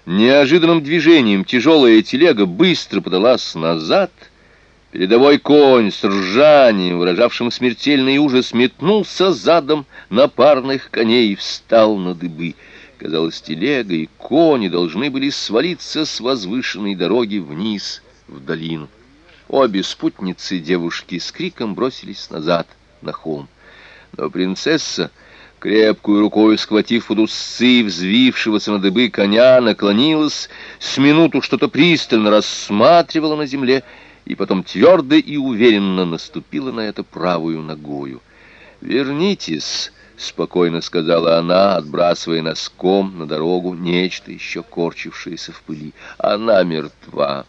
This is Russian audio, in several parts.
Неожиданным движением тяжелая телега быстро подалась назад. Передовой конь с ржанием, выражавшим смертельный ужас, метнулся задом на парных коней и встал на дыбы. Казалось, телега и кони должны были свалиться с возвышенной дороги вниз, в долину. Обе спутницы девушки с криком бросились назад, на холм. Но принцесса, крепкую рукой схватив под усы взвившегося на дыбы коня, наклонилась, с минуту что-то пристально рассматривала на земле, и потом твердо и уверенно наступила на это правую ногою. «Вернитесь», — спокойно сказала она, отбрасывая носком на дорогу нечто, еще корчившееся в пыли. «Она мертва».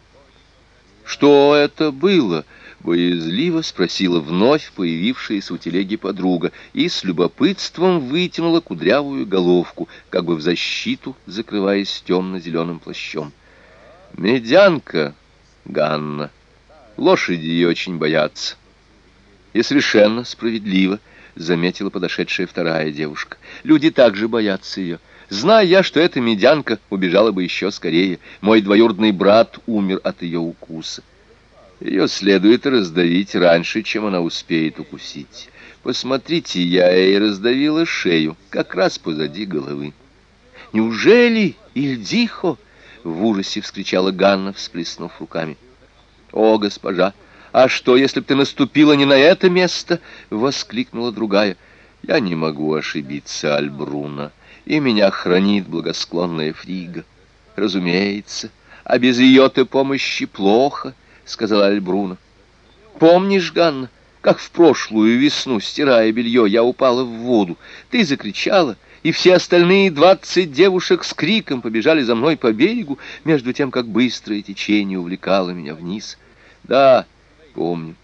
«Что это было?» — боязливо спросила вновь появившаяся у телеги подруга и с любопытством вытянула кудрявую головку, как бы в защиту, закрываясь темно-зеленым плащом. «Медянка, Ганна. Лошади ее очень боятся». «И совершенно справедливо», — заметила подошедшая вторая девушка. «Люди также боятся ее. Зная я, что эта медянка, убежала бы еще скорее. Мой двоюродный брат умер от ее укуса. Ее следует раздавить раньше, чем она успеет укусить. Посмотрите, я ей раздавила шею, как раз позади головы». «Неужели, Ильдихо?» — в ужасе вскричала Ганна, всплеснув руками. «О, госпожа, а что, если б ты наступила не на это место?» — воскликнула другая. «Я не могу ошибиться, Альбруна, и меня хранит благосклонная Фрига». «Разумеется, а без ее-то помощи плохо», — сказала Альбруна. «Помнишь, Ганна, как в прошлую весну, стирая белье, я упала в воду? Ты закричала, и все остальные 20 девушек с криком побежали за мной по берегу, между тем, как быстрое течение увлекало меня вниз». «Да, помню».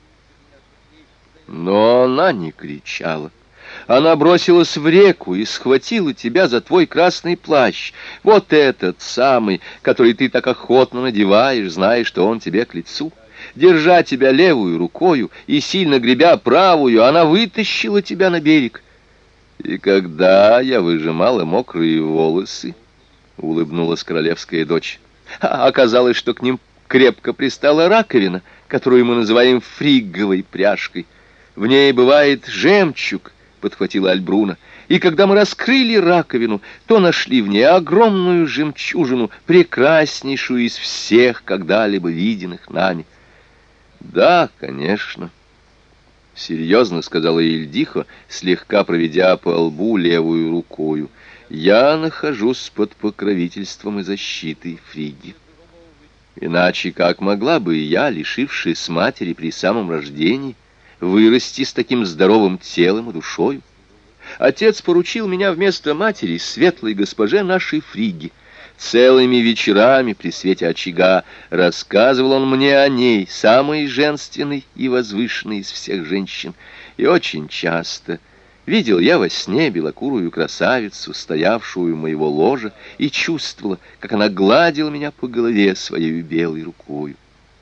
Но она не кричала. Она бросилась в реку и схватила тебя за твой красный плащ. Вот этот самый, который ты так охотно надеваешь, зная, что он тебе к лицу. Держа тебя левую рукою и сильно гребя правую, она вытащила тебя на берег. И когда я выжимала мокрые волосы, улыбнулась королевская дочь, оказалось, что к ним крепко пристала раковина, которую мы называем фригговой пряжкой. В ней бывает жемчуг, подхватила Альбруна, и когда мы раскрыли раковину, то нашли в ней огромную жемчужину, прекраснейшую из всех когда-либо виденных нами. «Да, конечно», — серьезно сказала Ильдихо, слегка проведя по лбу левую рукою, «я нахожусь под покровительством и защитой Фриги. Иначе как могла бы я, лишившись матери при самом рождении, вырасти с таким здоровым телом и душою? Отец поручил меня вместо матери светлой госпоже нашей Фриги. Целыми вечерами при свете очага рассказывал он мне о ней, самой женственной и возвышенной из всех женщин. И очень часто видел я во сне белокурую красавицу, стоявшую у моего ложа, и чувствовала, как она гладила меня по голове своей белой рукою.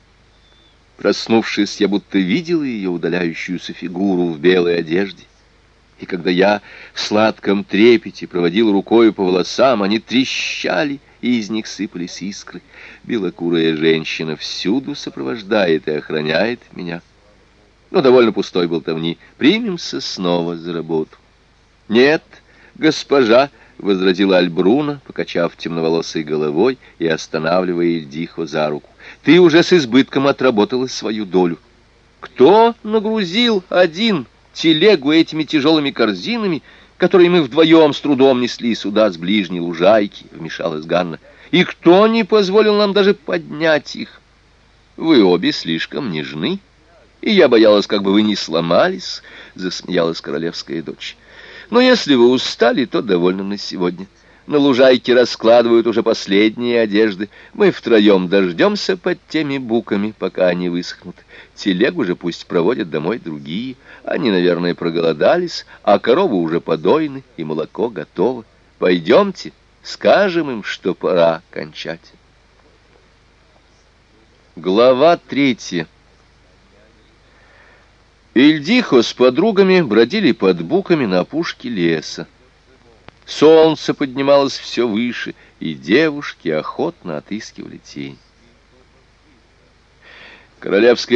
Проснувшись, я будто видела ее удаляющуюся фигуру в белой одежде. И когда я в сладком трепете проводил рукою по волосам, они трещали, и из них сыпались искры. Белокурая женщина всюду сопровождает и охраняет меня. Но довольно пустой болтовни. Примемся снова за работу. «Нет, госпожа», — возразила Альбруна, покачав темноволосой головой и останавливая Ильдихо за руку, «ты уже с избытком отработала свою долю. Кто нагрузил один телегу этими тяжелыми корзинами, которые мы вдвоем с трудом несли сюда с ближней лужайки?» — вмешалась Ганна. «И кто не позволил нам даже поднять их? Вы обе слишком нежны, и я боялась, как бы вы не сломались», — засмеялась королевская дочь. «Но если вы устали, то довольно на сегодня. На лужайке раскладывают уже последние одежды. Мы втроем дождемся под теми буками, пока они высохнут. Телегу же пусть проводят домой другие. Они, наверное, проголодались, а коровы уже подойны, и молоко готово. Пойдемте, скажем им, что пора кончать». Глава 3. Ильдихо с подругами бродили под буками на опушке леса. Солнце поднималось все выше, и девушки охотно отыскивали тень. Королевская